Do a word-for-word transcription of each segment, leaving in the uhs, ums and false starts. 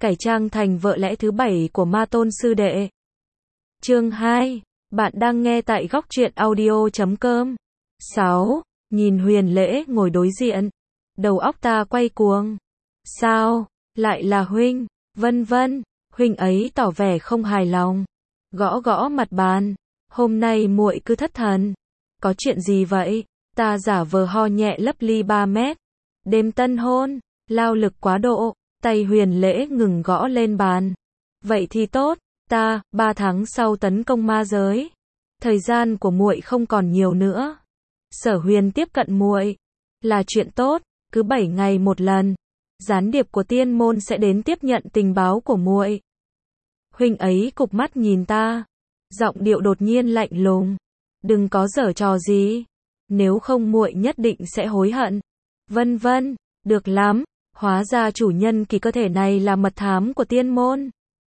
Cải trang thành vợ lẽ thứ bảy của Ma Tôn sư đệ. Chương hai. Bạn đang nghe tại góc truyện audio chấm com. sáu. Nhìn Huyền Lễ ngồi đối diện. Đầu óc ta quay cuồng. Sao? Lại là huynh? Vân vân. Huynh ấy tỏ vẻ không hài lòng. Gõ gõ mặt bàn. Hôm nay muội cứ thất thần. Có chuyện gì vậy? Ta giả vờ ho nhẹ lấp ly ba mét. Đêm tân hôn. Lao lực quá độ. Tay Huyền Lễ ngừng gõ lên bàn. Vậy thì tốt, ta, ba tháng sau tấn công ma giới. Thời gian của muội không còn nhiều nữa. Sở Huyền tiếp cận muội. Là chuyện tốt, cứ bảy ngày một lần. Gián điệp của tiên môn sẽ đến tiếp nhận tình báo của muội. Huynh ấy cụp mắt nhìn ta. Giọng điệu đột nhiên lạnh lùng. Đừng có giở trò gì. Nếu không muội nhất định sẽ hối hận. Vân vân, được lắm. Hóa ra chủ nhân kỳ cơ thể này là mật thám của tiên môn.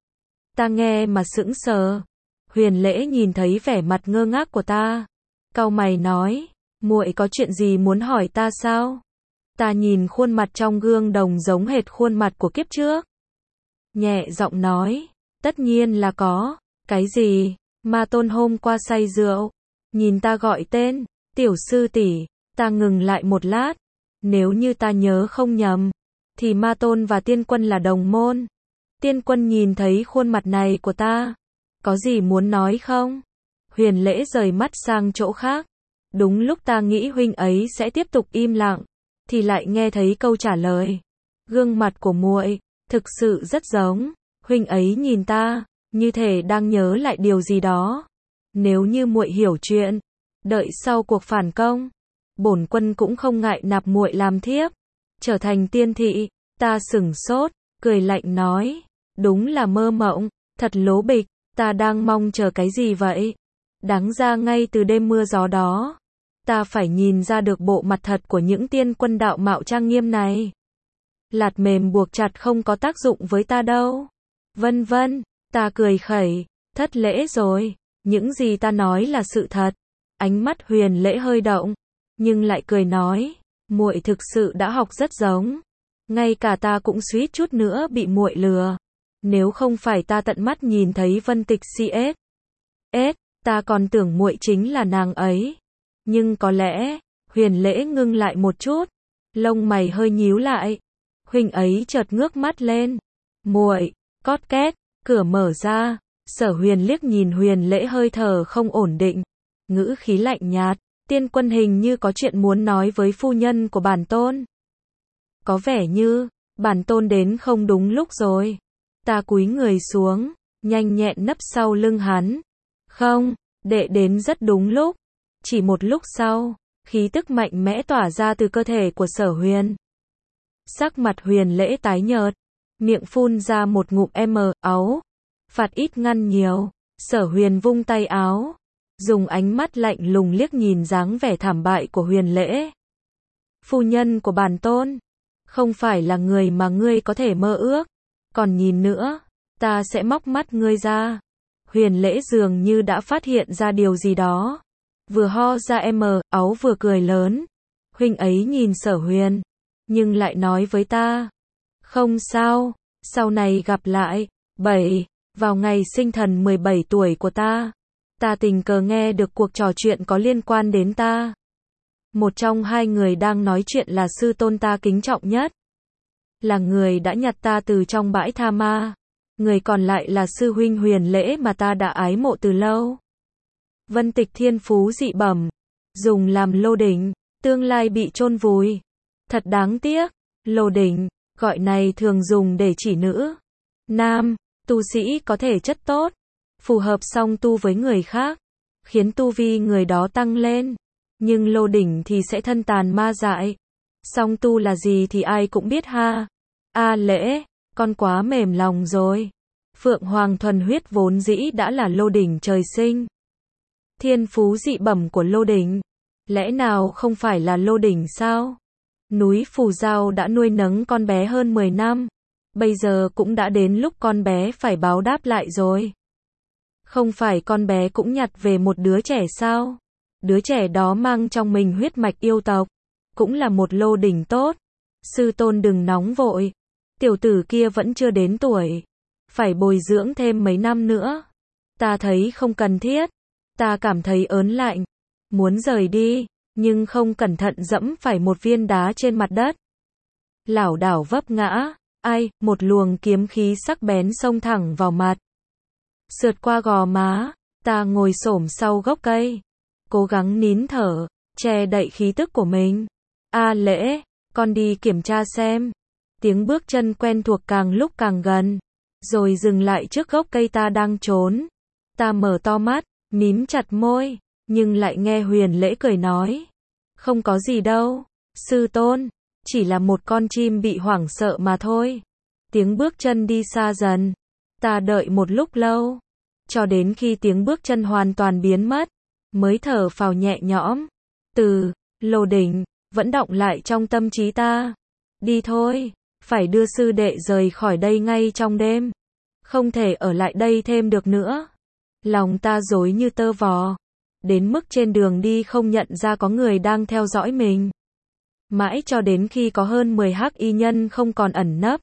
Ta nghe mà sững sờ. Huyền Lễ nhìn thấy vẻ mặt ngơ ngác của ta. Cau mày nói, muội có chuyện gì muốn hỏi ta sao? Ta nhìn khuôn mặt trong gương đồng giống hệt khuôn mặt của kiếp trước. Nhẹ giọng nói, tất nhiên là có. Cái gì? Ma Tôn hôm qua say rượu. Nhìn ta gọi tên, tiểu sư tỷ. Ta ngừng lại một lát. Nếu như ta nhớ không nhầm, thì Ma Tôn và Tiên Quân là đồng môn. Tiên Quân nhìn thấy khuôn mặt này của ta. Có gì muốn nói không? Huyền Lễ rời mắt sang chỗ khác. Đúng lúc ta nghĩ huynh ấy sẽ tiếp tục im lặng, thì lại nghe thấy câu trả lời. Gương mặt của muội thực sự rất giống. Huynh ấy nhìn ta, như thể đang nhớ lại điều gì đó. Nếu như muội hiểu chuyện, đợi sau cuộc phản công, bổn quân cũng không ngại nạp muội làm thiếp. Trở thành tiên thị. Ta sửng sốt, cười lạnh nói, đúng là mơ mộng, thật lố bịch, ta đang mong chờ cái gì vậy? Đáng ra ngay từ đêm mưa gió đó, ta phải nhìn ra được bộ mặt thật của những tiên quân đạo mạo trang nghiêm này. Lạt mềm buộc chặt không có tác dụng với ta đâu. Vân vân, ta cười khẩy, thất lễ rồi, những gì ta nói là sự thật. Ánh mắt Huyền Lễ hơi động, nhưng lại cười nói, muội thực sự đã học rất giống. Ngay cả ta cũng suýt chút nữa bị muội lừa. Nếu không phải ta tận mắt nhìn thấy Vân Tịch xê ét. ét, ta còn tưởng muội chính là nàng ấy. Nhưng có lẽ, Huyền Lễ ngưng lại một chút. Lông mày hơi nhíu lại. Huynh ấy chợt ngước mắt lên. Muội, cót két, cửa mở ra. Sở Huyền liếc nhìn Huyền Lễ hơi thở không ổn định. Ngữ khí lạnh nhạt. Tiên Quân hình như có chuyện muốn nói với phu nhân của bản tôn. Có vẻ như, bản tôn đến không đúng lúc rồi. Ta cúi người xuống, nhanh nhẹn nấp sau lưng hắn. Không, đệ đến rất đúng lúc. Chỉ một lúc sau, khí tức mạnh mẽ tỏa ra từ cơ thể của Sở Huyền. Sắc mặt Huyền Lễ tái nhợt, miệng phun ra một ngụm m áo. Phạt ít ngăn nhiều. Sở Huyền vung tay áo, dùng ánh mắt lạnh lùng liếc nhìn dáng vẻ thảm bại của Huyền Lễ. Phu nhân của bản tôn, không phải là người mà ngươi có thể mơ ước. Còn nhìn nữa, ta sẽ móc mắt ngươi ra. Huyền Lễ dường như đã phát hiện ra điều gì đó. Vừa ho ra m áo vừa cười lớn. Huynh ấy nhìn Sở Huyền, nhưng lại nói với ta. Không sao, sau này gặp lại. bảy. Vào ngày sinh thần mười bảy tuổi của ta, ta tình cờ nghe được cuộc trò chuyện có liên quan đến ta. Một trong hai người đang nói chuyện là sư tôn ta kính trọng nhất. Là người đã nhặt ta từ trong bãi tha ma. Người còn lại là sư huynh Huyền Lễ mà ta đã ái mộ từ lâu. Vân Tịch thiên phú dị bẩm, dùng làm lô đỉnh, tương lai bị chôn vùi. Thật đáng tiếc, lô đỉnh, gọi này thường dùng để chỉ nữ. Nam, tu sĩ có thể chất tốt, phù hợp song tu với người khác, khiến tu vi người đó tăng lên. Nhưng lô đỉnh thì sẽ thân tàn ma dại. Song tu là gì thì ai cũng biết ha. A Lễ, con quá mềm lòng rồi. Phượng Hoàng thuần huyết vốn dĩ đã là lô đỉnh trời sinh. Thiên phú dị bẩm của lô đỉnh, lẽ nào không phải là lô đỉnh sao? Núi Phù Giao đã nuôi nấng con bé hơn mười năm. Bây giờ cũng đã đến lúc con bé phải báo đáp lại rồi. Không phải con bé cũng nhặt về một đứa trẻ sao? Đứa trẻ đó mang trong mình huyết mạch yêu tộc, cũng là một lô đỉnh tốt. Sư tôn đừng nóng vội. Tiểu tử kia vẫn chưa đến tuổi. Phải bồi dưỡng thêm mấy năm nữa. Ta thấy không cần thiết. Ta cảm thấy ớn lạnh. Muốn rời đi, nhưng không cẩn thận dẫm phải một viên đá trên mặt đất. Lảo đảo vấp ngã. Ai, một luồng kiếm khí sắc bén xông thẳng vào mặt. Sượt qua gò má. Ta ngồi xổm sau gốc cây. Cố gắng nín thở, che đậy khí tức của mình. A Lễ, con đi kiểm tra xem. Tiếng bước chân quen thuộc càng lúc càng gần. Rồi dừng lại trước gốc cây ta đang trốn. Ta mở to mắt, mím chặt môi. Nhưng lại nghe Huyền Lễ cười nói. Không có gì đâu, sư tôn. Chỉ là một con chim bị hoảng sợ mà thôi. Tiếng bước chân đi xa dần. Ta đợi một lúc lâu. Cho đến khi tiếng bước chân hoàn toàn biến mất. Mới thở phào nhẹ nhõm. Từ, Lô Đỉnh, vẫn đọng lại trong tâm trí ta. Đi thôi, phải đưa sư đệ rời khỏi đây ngay trong đêm. Không thể ở lại đây thêm được nữa. Lòng ta rối như tơ vò. Đến mức trên đường đi không nhận ra có người đang theo dõi mình. Mãi cho đến khi có hơn mười hắc y nhân không còn ẩn nấp.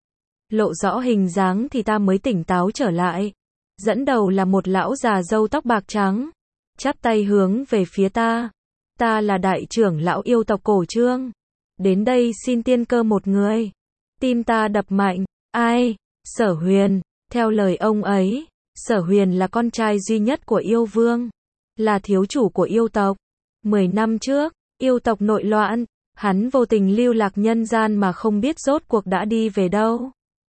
Lộ rõ hình dáng thì ta mới tỉnh táo trở lại. Dẫn đầu là một lão già râu tóc bạc trắng. Chắp tay hướng về phía ta. Ta là đại trưởng lão yêu tộc Cổ Trương. Đến đây xin tiên cơ một người. Tim ta đập mạnh. Ai? Sở Huyền. Theo lời ông ấy, Sở Huyền là con trai duy nhất của yêu vương. Là thiếu chủ của yêu tộc. Mười năm trước, yêu tộc nội loạn. Hắn vô tình lưu lạc nhân gian mà không biết rốt cuộc đã đi về đâu.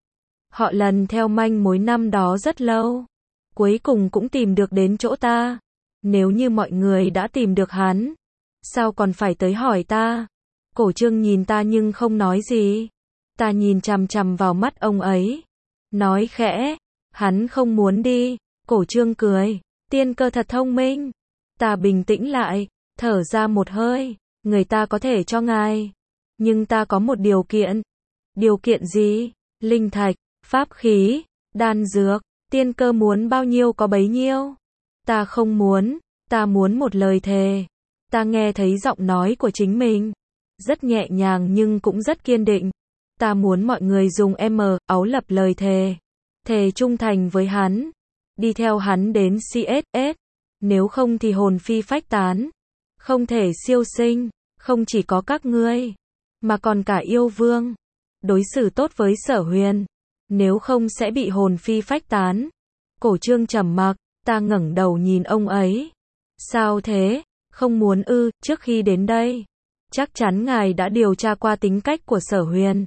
Họ lần theo manh mối năm đó rất lâu. Cuối cùng cũng tìm được đến chỗ ta. Nếu như mọi người đã tìm được hắn, sao còn phải tới hỏi ta? Cổ Trương nhìn ta nhưng không nói gì. Ta nhìn chằm chằm vào mắt ông ấy. Nói khẽ, hắn không muốn đi. Cổ Trương cười, tiên cơ thật thông minh. Ta bình tĩnh lại, thở ra một hơi. Người ta có thể cho ngài. Nhưng ta có một điều kiện. Điều kiện gì? Linh thạch, pháp khí, đan dược. Tiên cơ muốn bao nhiêu có bấy nhiêu. Ta không muốn, ta muốn một lời thề. Ta nghe thấy giọng nói của chính mình. Rất nhẹ nhàng nhưng cũng rất kiên định. Ta muốn mọi người dùng M, áo lập lời thề. Thề trung thành với hắn. Đi theo hắn đến xê ét ét. Nếu không thì hồn phi phách tán. Không thể siêu sinh. Không chỉ có các ngươi, mà còn cả yêu vương. Đối xử tốt với Sở Huyền. Nếu không sẽ bị hồn phi phách tán. Cổ Trương trầm mặc. Ta ngẩng đầu nhìn ông ấy. Sao thế? Không muốn ư? Trước khi đến đây, chắc chắn ngài đã điều tra qua tính cách của Sở Huyền.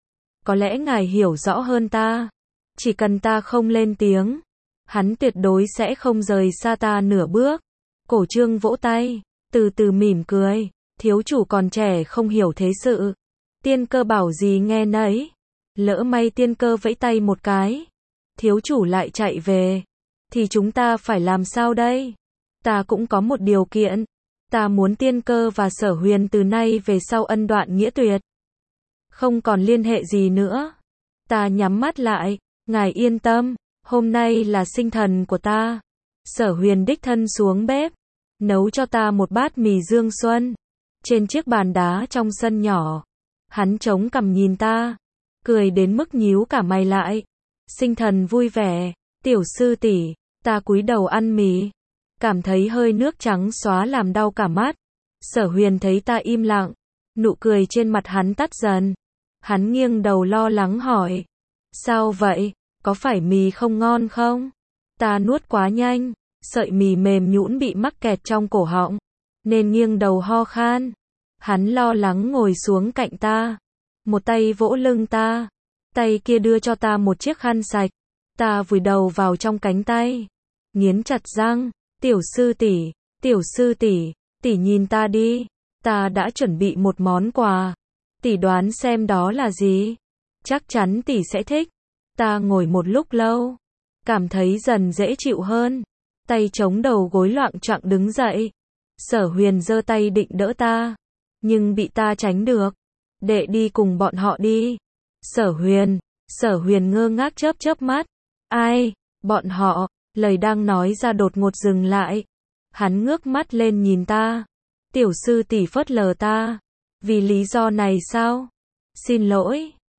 Có lẽ ngài hiểu rõ hơn ta. Chỉ cần ta không lên tiếng, hắn tuyệt đối sẽ không rời xa ta nửa bước. Cổ Trương vỗ tay, từ từ mỉm cười. Thiếu chủ còn trẻ không hiểu thế sự. Tiên cơ bảo gì nghe nấy. Lỡ may tiên cơ vẫy tay một cái, thiếu chủ lại chạy về, thì chúng ta phải làm sao đây? Ta cũng có một điều kiện. Ta muốn tiên cơ và Sở Huyền từ nay về sau ân đoạn nghĩa tuyệt. Không còn liên hệ gì nữa. Ta nhắm mắt lại. Ngài yên tâm, hôm nay là sinh thần của ta. Sở Huyền đích thân xuống bếp, nấu cho ta một bát mì dương xuân. Trên chiếc bàn đá trong sân nhỏ, hắn chống cằm nhìn ta, cười đến mức nhíu cả mày lại. Sinh thần vui vẻ, tiểu sư tỷ. Ta cúi đầu ăn mì, cảm thấy hơi nước trắng xóa làm đau cả mắt. Sở Huyền thấy ta im lặng, nụ cười trên mặt hắn tắt dần. Hắn nghiêng đầu lo lắng hỏi, sao vậy, có phải mì không ngon không? Ta nuốt quá nhanh, sợi mì mềm nhũn bị mắc kẹt trong cổ họng, nên nghiêng đầu ho khan. Hắn lo lắng ngồi xuống cạnh ta, một tay vỗ lưng ta, tay kia đưa cho ta một chiếc khăn sạch. Ta vùi đầu vào trong cánh tay, nghiến chặt răng. Tiểu sư tỷ, tiểu sư tỷ, tỷ nhìn ta đi, ta đã chuẩn bị một món quà. Tỷ đoán xem đó là gì? Chắc chắn tỷ sẽ thích. Ta ngồi một lúc lâu, cảm thấy dần dễ chịu hơn, tay chống đầu gối loạng choạng đứng dậy. Sở Huyền giơ tay định đỡ ta, nhưng bị ta tránh được. Đệ đi cùng bọn họ đi. Sở Huyền, Sở Huyền ngơ ngác chớp chớp mắt. Ai? Bọn họ? Lời đang nói ra đột ngột dừng lại. Hắn ngước mắt lên nhìn ta. Tiểu sư tỷ phớt lờ ta. Vì lý do này sao? Xin lỗi.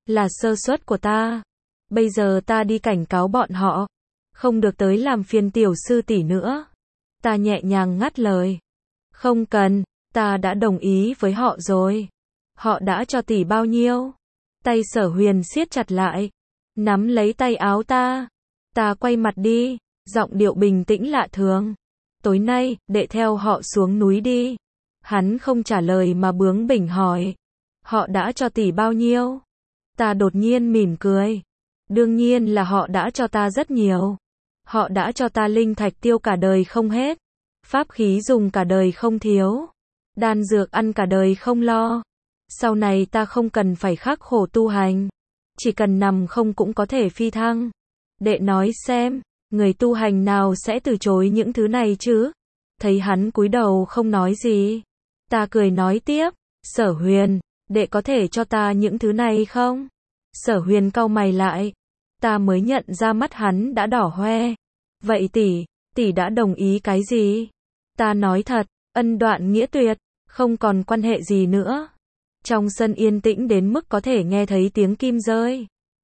là sơ suất của ta. Bây giờ ta đi cảnh cáo bọn họ, không được tới làm phiền tiểu sư tỷ nữa. Ta nhẹ nhàng ngắt lời. Không cần, ta đã đồng ý với họ rồi. Họ đã cho tỷ bao nhiêu? Tay Sở Huyền siết chặt lại, nắm lấy tay áo ta. Ta quay mặt đi, giọng điệu bình tĩnh lạ thường. Tối nay, đệ theo họ xuống núi đi. Hắn không trả lời mà bướng bỉnh hỏi. Họ đã cho tỷ bao nhiêu? Ta đột nhiên mỉm cười. Đương nhiên là họ đã cho ta rất nhiều. Họ đã cho ta linh thạch tiêu cả đời không hết. Pháp khí dùng cả đời không thiếu. Đan dược ăn cả đời không lo. Sau này ta không cần phải khắc khổ tu hành. Chỉ cần nằm không cũng có thể phi thăng. Đệ nói xem, người tu hành nào sẽ từ chối những thứ này chứ? Thấy hắn cúi đầu không nói gì. Ta cười nói tiếp, Sở Huyền, đệ có thể cho ta những thứ này không? Sở Huyền cau mày lại. Ta mới nhận ra mắt hắn đã đỏ hoe. Vậy tỷ, tỷ đã đồng ý cái gì? Ta nói thật, ân đoạn nghĩa tuyệt, không còn quan hệ gì nữa. Trong sân yên tĩnh đến mức có thể nghe thấy tiếng kim rơi.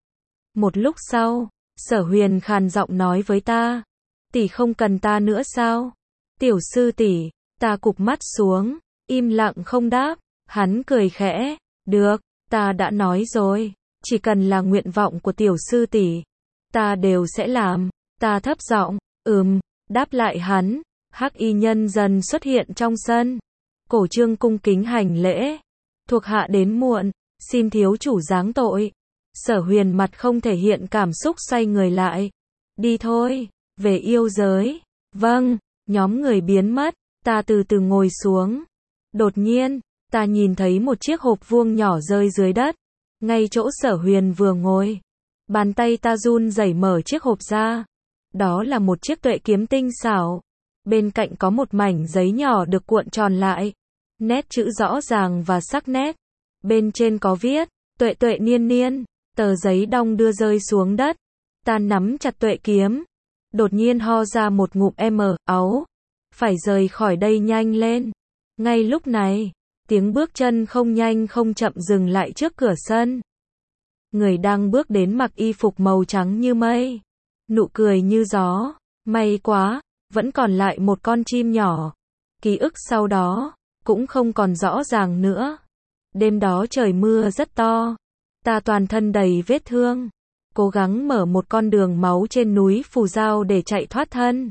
Một lúc sau, Sở Huyền khàn giọng nói với ta. Tỷ không cần ta nữa sao? Tiểu sư tỷ, ta cụp mắt xuống, im lặng không đáp. Hắn cười khẽ. Được, ta đã nói rồi. Chỉ cần là nguyện vọng của tiểu sư tỷ, ta đều sẽ làm. Ta thấp giọng, ừm, đáp lại hắn. Hắc y nhân dần xuất hiện trong sân. Cổ trương cung kính hành lễ. Thuộc hạ đến muộn, xin thiếu chủ giáng tội. Sở Huyền mặt không thể hiện cảm xúc xoay người lại. Đi thôi, về yêu giới. Vâng, nhóm người biến mất, ta từ từ ngồi xuống. Đột nhiên, ta nhìn thấy một chiếc hộp vuông nhỏ rơi dưới đất. Ngay chỗ Sở Huyền vừa ngồi. Bàn tay ta run rẩy mở chiếc hộp ra. Đó là một chiếc tuệ kiếm tinh xảo. Bên cạnh có một mảnh giấy nhỏ được cuộn tròn lại. Nét chữ rõ ràng và sắc nét. Bên trên có viết, tuệ tuệ niên niên. Tờ giấy đong đưa rơi xuống đất. Ta nắm chặt tuệ kiếm. Đột nhiên ho ra một ngụm m, áu. Phải rời khỏi đây nhanh lên. Ngay lúc này, tiếng bước chân không nhanh không chậm dừng lại trước cửa sân. Người đang bước đến mặc y phục màu trắng như mây. Nụ cười như gió. May quá, vẫn còn lại một con chim nhỏ. Ký ức sau đó, cũng không còn rõ ràng nữa. Đêm đó trời mưa rất to. Ta toàn thân đầy vết thương. Cố gắng mở một con đường máu trên núi Phù Giao để chạy thoát thân.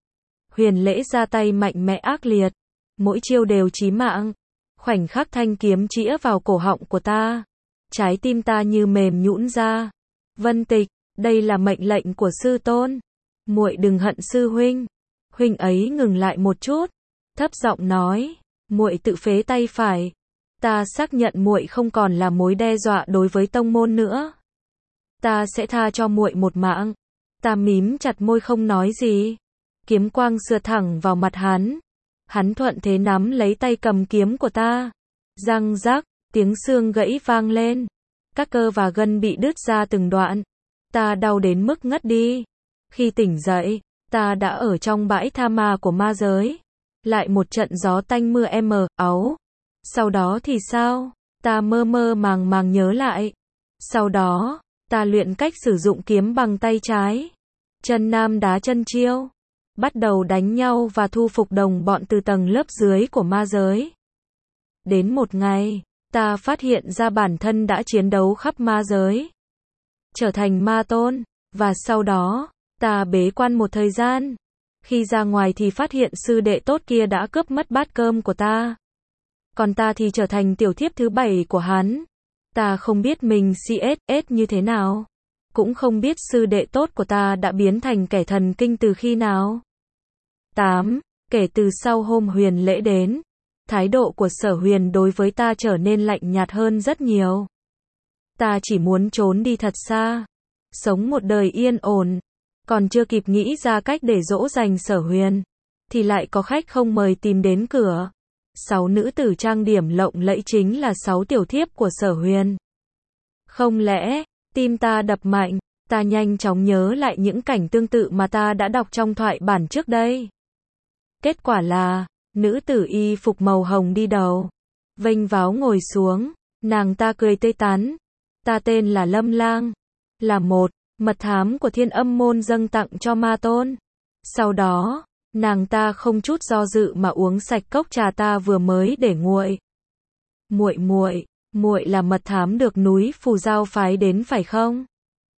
Huyền Lễ ra tay mạnh mẽ ác liệt. Mỗi chiêu đều chí mạng. Khoảnh khắc thanh kiếm chĩa vào cổ họng của ta. Trái tim ta như mềm nhũn ra. Vân Tịch, đây là mệnh lệnh của sư tôn. Muội đừng hận sư huynh. Huynh ấy ngừng lại một chút. Thấp giọng nói. Muội tự phế tay phải. Ta xác nhận muội không còn là mối đe dọa đối với tông môn nữa. Ta sẽ tha cho muội một mạng. Ta mím chặt môi không nói gì. Kiếm quang sượt thẳng vào mặt hắn. Hắn thuận thế nắm lấy tay cầm kiếm của ta. Răng rắc, tiếng xương gãy vang lên. Các cơ và gân bị đứt ra từng đoạn. Ta đau đến mức ngất đi. Khi tỉnh dậy, ta đã ở trong bãi tha ma của ma giới. Lại một trận gió tanh mưa m, áu. Sau đó thì sao? Ta mơ mơ màng màng nhớ lại. Sau đó, ta luyện cách sử dụng kiếm bằng tay trái. Chân nam đá chân chiêu. Bắt đầu đánh nhau và thu phục đồng bọn từ tầng lớp dưới của ma giới. Đến một ngày, ta phát hiện ra bản thân đã chiến đấu khắp ma giới. Trở thành ma tôn. Và sau đó, ta bế quan một thời gian. Khi ra ngoài thì phát hiện sư đệ tốt kia đã cướp mất bát cơm của ta. Còn ta thì trở thành tiểu thiếp thứ bảy của hắn. Ta không biết mình xê ét ét như thế nào. Cũng không biết sư đệ tốt của ta đã biến thành kẻ thần kinh từ khi nào. tám. Kể từ sau hôm Huyền Lễ đến, thái độ của Sở Huyền đối với ta trở nên lạnh nhạt hơn rất nhiều. Ta chỉ muốn trốn đi thật xa. Sống một đời yên ổn. Còn chưa kịp nghĩ ra cách để dỗ dành Sở Huyền, thì lại có khách không mời tìm đến cửa. Sáu nữ tử trang điểm lộng lẫy chính là sáu tiểu thiếp của Sở Huyền. Không lẽ, tim ta đập mạnh, ta nhanh chóng nhớ lại những cảnh tương tự mà ta đã đọc trong thoại bản trước đây. Kết quả là, nữ tử y phục màu hồng đi đầu, vênh váo ngồi xuống, nàng ta cười tươi tắn. Ta tên là Lâm Lang, là một mật thám của Thiên Âm môn dâng tặng cho ma tôn. Sau đó, nàng ta không chút do dự mà uống sạch cốc trà ta vừa mới để nguội. Muội muội, muội là mật thám được núi Phù Giao phái đến phải không?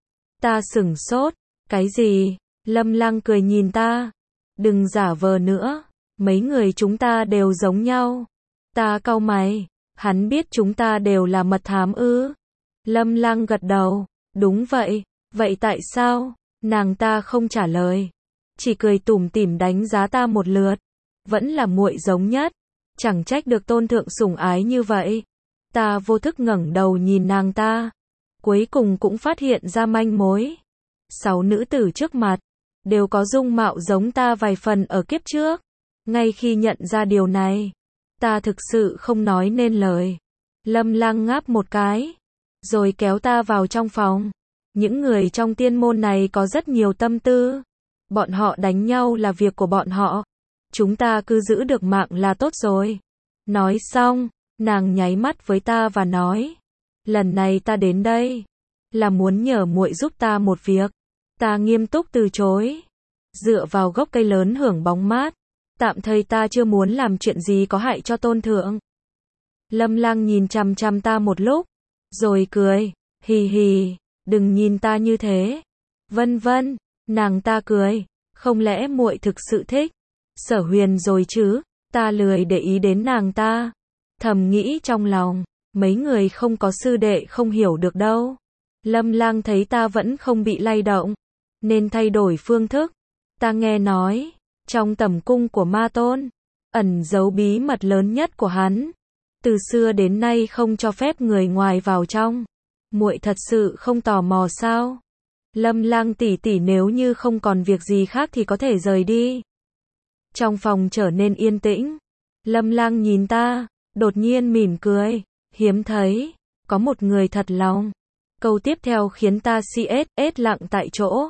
Ta sửng sốt, cái gì? Lâm Lang cười nhìn ta, đừng giả vờ nữa, mấy người chúng ta đều giống nhau. Ta cau mày, hắn biết chúng ta đều là mật thám ư? Lâm Lang gật đầu, đúng vậy, vậy tại sao? Nàng ta không trả lời, chỉ cười tủm tỉm đánh giá ta một lượt, vẫn là muội giống nhất, chẳng trách được tôn thượng sủng ái như vậy. Ta vô thức ngẩng đầu nhìn nàng ta, cuối cùng cũng phát hiện ra manh mối. Sáu nữ tử trước mặt, đều có dung mạo giống ta vài phần ở kiếp trước. Ngay khi nhận ra điều này, ta thực sự không nói nên lời. Lâm Lang ngáp một cái, rồi kéo ta vào trong phòng. Những người trong tiên môn này có rất nhiều tâm tư. Bọn họ đánh nhau là việc của bọn họ. Chúng ta cứ giữ được mạng là tốt rồi. Nói xong, nàng nháy mắt với ta và nói, lần này ta đến đây là muốn nhờ muội giúp ta một việc. Ta nghiêm túc từ chối, dựa vào gốc cây lớn hưởng bóng mát. Tạm thời ta chưa muốn làm chuyện gì có hại cho tôn thượng. Lâm Lang nhìn chằm chằm ta một lúc, rồi cười, hì hì, đừng nhìn ta như thế. Vân vân, nàng ta cười, không lẽ muội thực sự thích Sở Huyền rồi chứ? Ta lười để ý đến nàng ta, thầm nghĩ trong lòng, mấy người không có sư đệ không hiểu được đâu. Lâm Lang thấy ta vẫn không bị lay động, nên thay đổi phương thức. Ta nghe nói, trong tẩm cung của ma tôn, ẩn giấu bí mật lớn nhất của hắn. Từ xưa đến nay không cho phép người ngoài vào trong. Muội thật sự không tò mò sao? Lâm Lang tỷ tỷ, nếu như không còn việc gì khác thì có thể rời đi. Trong phòng trở nên yên tĩnh. Lâm Lang nhìn ta, đột nhiên mỉm cười. Hiếm thấy, có một người thật lòng. Câu tiếp theo khiến ta xê ét ét lặng tại chỗ.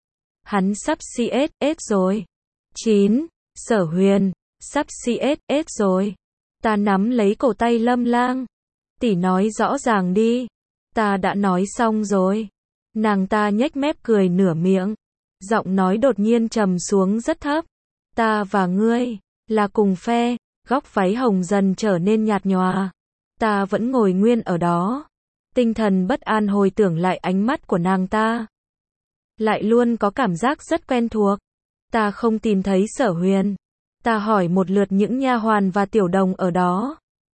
Hắn sắp xê ét ét rồi. chín. Sở Huyền, sắp xê ét ét rồi. Ta nắm lấy cổ tay Lâm Lang. Tỷ nói rõ ràng đi. Ta đã nói xong rồi. Nàng ta nhếch mép cười nửa miệng. Giọng nói đột nhiên trầm xuống rất thấp. Ta và ngươi là cùng phe. Góc váy hồng dần trở nên nhạt nhòa. Ta vẫn ngồi nguyên ở đó. Tinh thần bất an hồi tưởng lại ánh mắt của nàng ta. Lại luôn có cảm giác rất quen thuộc. Ta không tìm thấy Sở Huyền. Ta hỏi một lượt những nha hoàn và tiểu đồng ở đó.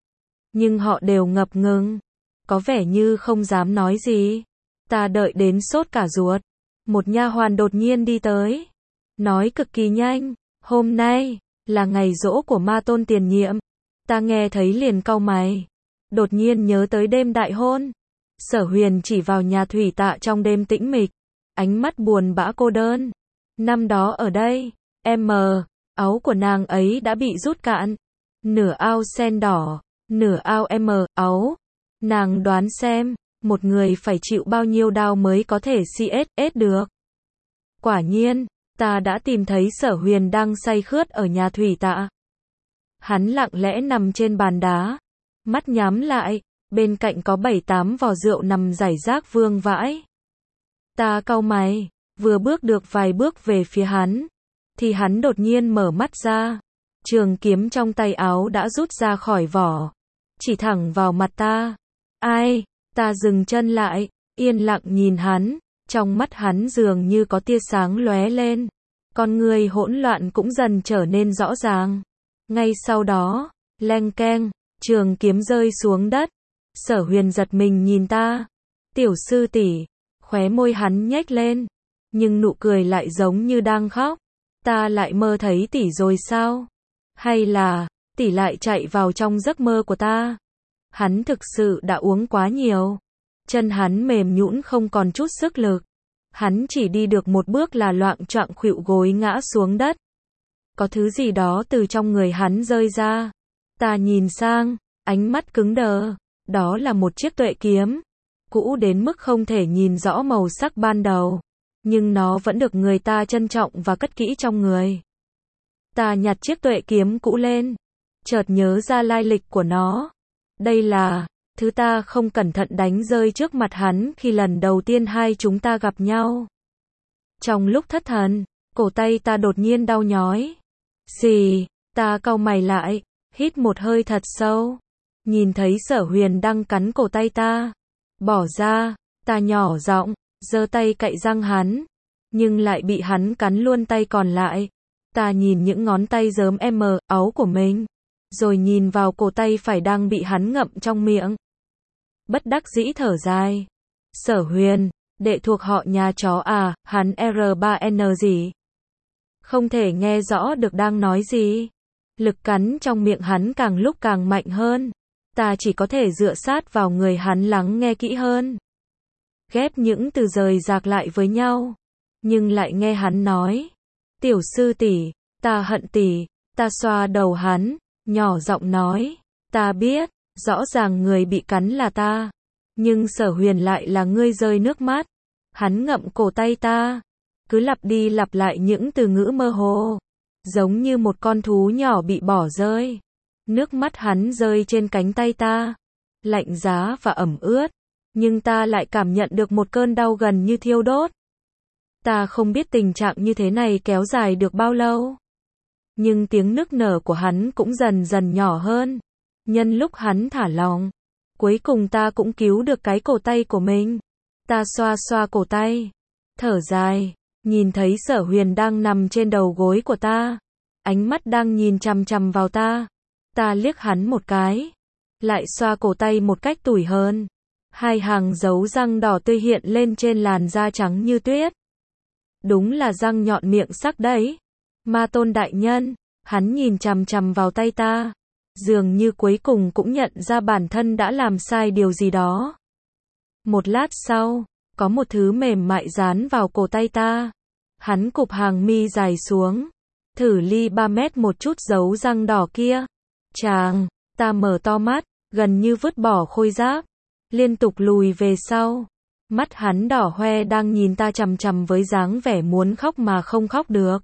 Nhưng họ đều ngập ngừng. Có vẻ như không dám nói gì. Ta đợi đến sốt cả ruột. Một nha hoàn đột nhiên đi tới. Nói cực kỳ nhanh. Hôm nay là ngày giỗ của ma tôn tiền nhiệm. Ta nghe thấy liền cau mày. Đột nhiên nhớ tới đêm đại hôn. Sở Huyền chỉ vào nhà thủy tạ trong đêm tĩnh mịch. Ánh mắt buồn bã cô đơn. Năm đó ở đây, em mờ, áo của nàng ấy đã bị rút cạn. Nửa ao sen đỏ, nửa ao em áo. Nàng đoán xem, một người phải chịu bao nhiêu đau mới có thể xê ét ét được. Quả nhiên, ta đã tìm thấy Sở Huyền đang say khướt ở nhà thủy tạ. Hắn lặng lẽ nằm trên bàn đá, mắt nhắm lại, bên cạnh có bảy tám vò rượu nằm rải rác vương vãi. Ta cau mày, vừa bước được vài bước về phía hắn, thì hắn đột nhiên mở mắt ra. Trường kiếm trong tay áo đã rút ra khỏi vỏ, chỉ thẳng vào mặt ta. Ai? Ta dừng chân lại, yên lặng nhìn hắn, trong mắt hắn dường như có tia sáng lóe lên. Con người hỗn loạn cũng dần trở nên rõ ràng. Ngay sau đó, leng keng, trường kiếm rơi xuống đất. Sở Huyền giật mình nhìn ta. Tiểu sư tỷ. Khóe môi hắn nhếch lên, nhưng nụ cười lại giống như đang khóc. Ta lại mơ thấy tỷ rồi sao? Hay là tỷ lại chạy vào trong giấc mơ của ta? Hắn thực sự đã uống quá nhiều. Chân hắn mềm nhũn không còn chút sức lực. Hắn chỉ đi được một bước là loạng choạng khuỵu gối ngã xuống đất. Có thứ gì đó từ trong người hắn rơi ra. Ta nhìn sang, ánh mắt cứng đờ. Đó là một chiếc tuệ kiếm. Cũ đến mức không thể nhìn rõ màu sắc ban đầu. Nhưng nó vẫn được người ta trân trọng và cất kỹ trong người. Ta nhặt chiếc tuệ kiếm cũ lên. Chợt nhớ ra lai lịch của nó. Đây là thứ ta không cẩn thận đánh rơi trước mặt hắn khi lần đầu tiên hai chúng ta gặp nhau. Trong lúc thất thần, cổ tay ta đột nhiên đau nhói. Xì, ta cau mày lại, hít một hơi thật sâu. Nhìn thấy Sở Huyền đang cắn cổ tay ta. Bỏ ra, ta nhỏ giọng, giơ tay cạy răng hắn. Nhưng lại bị hắn cắn luôn tay còn lại. Ta nhìn những ngón tay rớm em ấu của mình. Rồi nhìn vào cổ tay phải đang bị hắn ngậm trong miệng. Bất đắc dĩ thở dài. Sở Huyền, đệ thuộc họ nhà chó à, hắn R ba N gì? Không thể nghe rõ được đang nói gì. Lực cắn trong miệng hắn càng lúc càng mạnh hơn. Ta chỉ có thể dựa sát vào người hắn lắng nghe kỹ hơn. Ghép những từ rời rạc lại với nhau. Nhưng lại nghe hắn nói. Tiểu sư tỷ, ta hận tỷ. Ta xoa đầu hắn, nhỏ giọng nói. Ta biết, rõ ràng người bị cắn là ta. Nhưng Sở Huyền lại là ngươi rơi nước mắt. Hắn ngậm cổ tay ta. Cứ lặp đi lặp lại những từ ngữ mơ hồ. Giống như một con thú nhỏ bị bỏ rơi. Nước mắt hắn rơi trên cánh tay ta. Lạnh giá và ẩm ướt. Nhưng ta lại cảm nhận được một cơn đau gần như thiêu đốt. Ta không biết tình trạng như thế này kéo dài được bao lâu. Nhưng tiếng nức nở của hắn cũng dần dần nhỏ hơn. Nhân lúc hắn thả lỏng. Cuối cùng ta cũng cứu được cái cổ tay của mình. Ta xoa xoa cổ tay. Thở dài. Nhìn thấy Sở Huyền đang nằm trên đầu gối của ta. Ánh mắt đang nhìn chằm chằm vào ta. Ta liếc hắn một cái. Lại xoa cổ tay một cách tủi hờn. Hai hàng dấu răng đỏ tươi hiện lên trên làn da trắng như tuyết. Đúng là răng nhọn miệng sắc đấy. Ma Tôn đại nhân. Hắn nhìn chằm chằm vào tay ta. Dường như cuối cùng cũng nhận ra bản thân đã làm sai điều gì đó. Một lát sau, có một thứ mềm mại dán vào cổ tay ta. Hắn cụp hàng mi dài xuống. Thử ly ba mét một chút dấu răng đỏ kia. Chàng, ta mở to mắt, gần như vứt bỏ khôi giáp. Liên tục lùi về sau. Mắt hắn đỏ hoe đang nhìn ta chằm chằm với dáng vẻ muốn khóc mà không khóc được.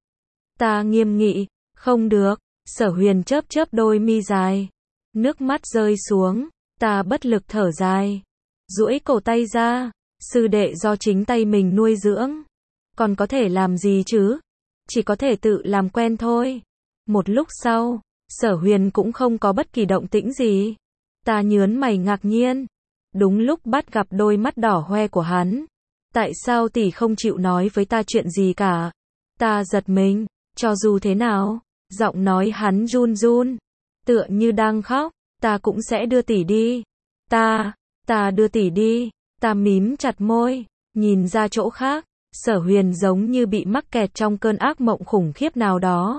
Ta nghiêm nghị, không được. Sở Huyền chớp chớp đôi mi dài. Nước mắt rơi xuống. Ta bất lực thở dài. Duỗi cổ tay ra. Sư đệ do chính tay mình nuôi dưỡng. Còn có thể làm gì chứ? Chỉ có thể tự làm quen thôi. Một lúc sau, Sở Huyền cũng không có bất kỳ động tĩnh gì. Ta nhớn mày ngạc nhiên. Đúng lúc bắt gặp đôi mắt đỏ hoe của hắn. Tại sao tỷ không chịu nói với ta chuyện gì cả? Ta giật mình. Cho dù thế nào, giọng nói hắn run run. Tựa như đang khóc. Ta cũng sẽ đưa tỷ đi. Ta, ta đưa tỷ đi. Ta mím chặt môi. Nhìn ra chỗ khác. Sở Huyền giống như bị mắc kẹt trong cơn ác mộng khủng khiếp nào đó.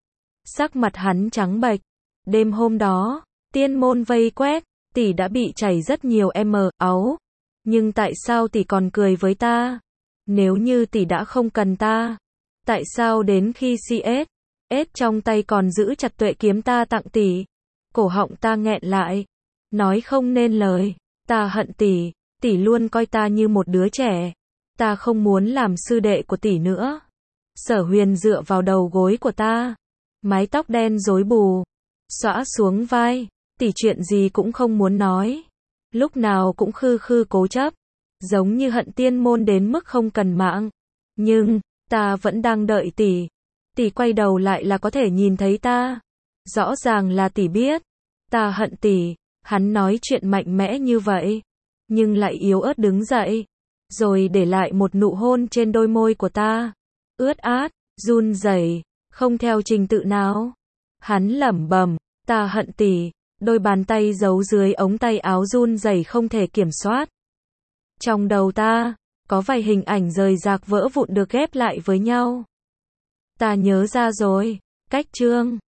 Sắc mặt hắn trắng bệch. Đêm hôm đó, tiên môn vây quét, tỷ đã bị chảy rất nhiều m áo. Nhưng tại sao tỷ còn cười với ta? Nếu như tỷ đã không cần ta, tại sao đến khi xê ét, ết trong tay còn giữ chặt tuệ kiếm ta tặng tỷ? Cổ họng ta nghẹn lại, nói không nên lời. Ta hận tỷ, tỷ luôn coi ta như một đứa trẻ. Ta không muốn làm sư đệ của tỷ nữa. Sở Huyền dựa vào đầu gối của ta. Mái tóc đen rối bù. Xõa xuống vai. Tỷ chuyện gì cũng không muốn nói. Lúc nào cũng khư khư cố chấp. Giống như hận tiên môn đến mức không cần mạng. Nhưng, ta vẫn đang đợi tỷ. Tỷ quay đầu lại là có thể nhìn thấy ta. Rõ ràng là tỷ biết. Ta hận tỷ. Hắn nói chuyện mạnh mẽ như vậy. Nhưng lại yếu ớt đứng dậy. Rồi để lại một nụ hôn trên đôi môi của ta. Ướt át, run rẩy, không theo trình tự nào. Hắn lẩm bẩm, ta hận tỷ. Đôi bàn tay giấu dưới ống tay áo run rẩy không thể kiểm soát. Trong đầu ta, có vài hình ảnh rời rạc vỡ vụn được ghép lại với nhau. Ta nhớ ra rồi, cách chương